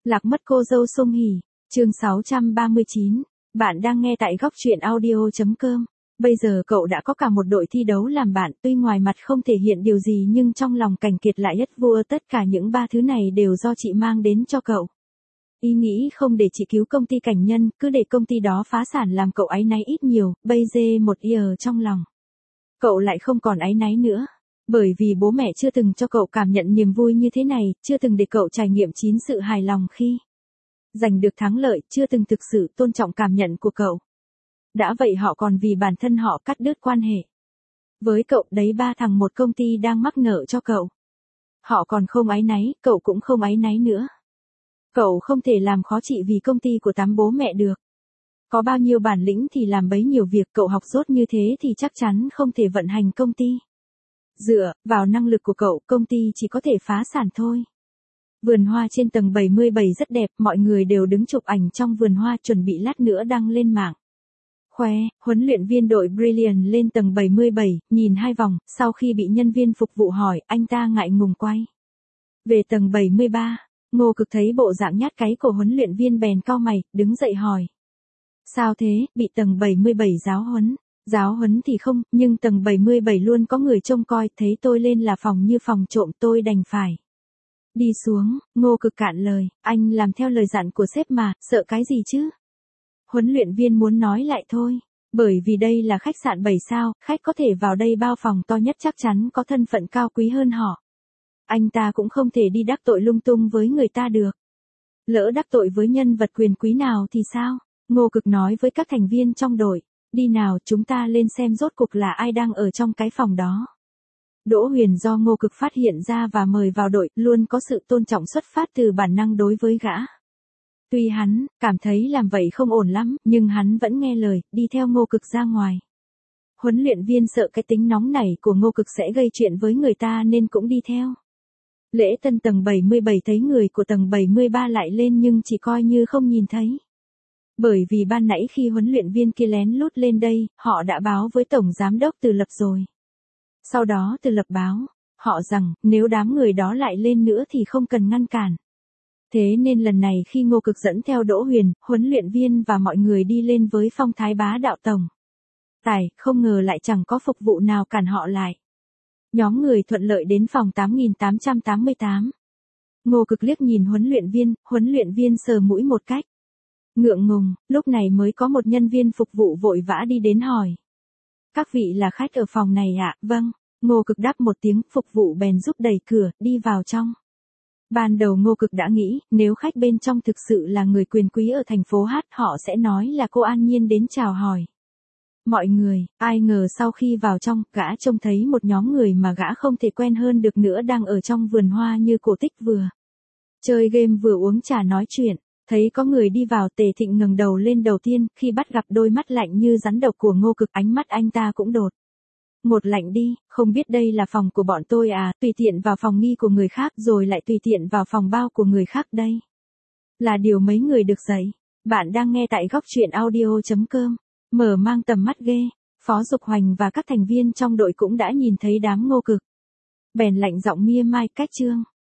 Lạc mất cô dâu Song Hỷ, chương 639. Bạn đang nghe tại góc truyện audio.com. Bây giờ cậu đã có cả một đội thi đấu làm bạn, tuy ngoài mặt không thể hiện điều gì nhưng trong lòng Cảnh Kiệt lại nhất vua, tất cả những ba thứ này đều do chị mang đến cho cậu. Ý nghĩ không để chị cứu công ty Cảnh Nhân, cứ để công ty đó phá sản làm cậu áy náy ít nhiều, bây giờ một year trong lòng. Cậu lại không còn áy náy nữa. Bởi vì bố mẹ chưa từng cho cậu cảm nhận niềm vui như thế này, chưa từng để cậu trải nghiệm chín sự hài lòng khi giành được thắng lợi, chưa từng thực sự tôn trọng cảm nhận của cậu. Đã vậy họ còn vì bản thân họ cắt đứt quan hệ với cậu đấy, ba thằng một công ty đang mắc nợ cho cậu. Họ còn không áy náy, cậu cũng không áy náy nữa. Cậu không thể làm khó chị vì công ty của tám bố mẹ được. Có bao nhiêu bản lĩnh thì làm bấy nhiều việc, cậu học dốt như thế thì chắc chắn không thể vận hành công ty. Dựa vào năng lực của cậu, công ty chỉ có thể phá sản thôi. Vườn hoa trên tầng 77 rất đẹp, mọi người đều đứng chụp ảnh trong vườn hoa chuẩn bị lát nữa đăng lên mạng. Khoe, huấn luyện viên đội Brilliant lên tầng 77, nhìn hai vòng, sau khi bị nhân viên phục vụ hỏi, anh ta ngại ngùng quay về tầng 73. Ngô Cực thấy bộ dạng nhát cái của huấn luyện viên bèn cau mày, đứng dậy hỏi. Sao thế, bị tầng 77 giáo huấn? Giáo huấn thì không, nhưng tầng 77 luôn có người trông coi, thấy tôi lên là phòng như phòng trộm, tôi đành phải đi xuống. Ngô Cực cạn lời, anh làm theo lời dặn của sếp mà, sợ cái gì chứ? Huấn luyện viên muốn nói lại thôi, bởi vì đây là khách sạn 7 sao, khách có thể vào đây bao phòng to nhất chắc chắn có thân phận cao quý hơn họ. Anh ta cũng không thể đi đắc tội lung tung với người ta được. Lỡ đắc tội với nhân vật quyền quý nào thì sao? Ngô Cực nói với các thành viên trong đội. Đi nào, chúng ta lên xem rốt cục là ai đang ở trong cái phòng đó. Đỗ Huyền do Ngô Cực phát hiện ra và mời vào đội, luôn có sự tôn trọng xuất phát từ bản năng đối với gã. Tuy hắn cảm thấy làm vậy không ổn lắm, nhưng hắn vẫn nghe lời, đi theo Ngô Cực ra ngoài. Huấn luyện viên sợ cái tính nóng nảy của Ngô Cực sẽ gây chuyện với người ta nên cũng đi theo. Lễ tân tầng 77 thấy người của tầng 73 lại lên nhưng chỉ coi như không nhìn thấy. Bởi vì ban nãy khi huấn luyện viên kia lén lút lên đây, họ đã báo với Tổng Giám đốc Từ Lập rồi. Sau đó Từ Lập báo họ rằng, nếu đám người đó lại lên nữa thì không cần ngăn cản. Thế nên lần này khi Ngô Cực dẫn theo Đỗ Huyền, huấn luyện viên và mọi người đi lên với phong thái bá đạo tổng tài, không ngờ lại chẳng có phục vụ nào cản họ lại. Nhóm người thuận lợi đến phòng 8888. Ngô Cực liếc nhìn huấn luyện viên sờ mũi một cách ngượng ngùng, lúc này mới có một nhân viên phục vụ vội vã đi đến hỏi. Các vị là khách ở phòng này ạ? Vâng. Ngô Cực đáp một tiếng, phục vụ bèn giúp đẩy cửa, đi vào trong. Ban đầu Ngô Cực đã nghĩ, nếu khách bên trong thực sự là người quyền quý ở thành phố Hát, họ sẽ nói là cô An Nhiên đến chào hỏi mọi người. Ai ngờ sau khi vào trong, gã trông thấy một nhóm người mà gã không thể quen hơn được nữa đang ở trong vườn hoa như cổ tích, vừa chơi game vừa uống trà nói chuyện. Thấy có người đi vào, Tề Thịnh ngẩng đầu lên đầu tiên, khi bắt gặp đôi mắt lạnh như rắn độc của Ngô Cực, ánh mắt anh ta cũng đột ngột lạnh đi. Không biết đây là phòng của bọn tôi à, tùy tiện vào phòng nghi của người khác rồi lại tùy tiện vào phòng bao của người khác đây là điều mấy người được dạy. Bạn đang nghe tại góc truyện audio.com. Mở mang tầm mắt ghê. Phó Dục Hoành và các thành viên trong đội cũng đã nhìn thấy đám Ngô Cực, bèn lạnh giọng mia mai, cách trương.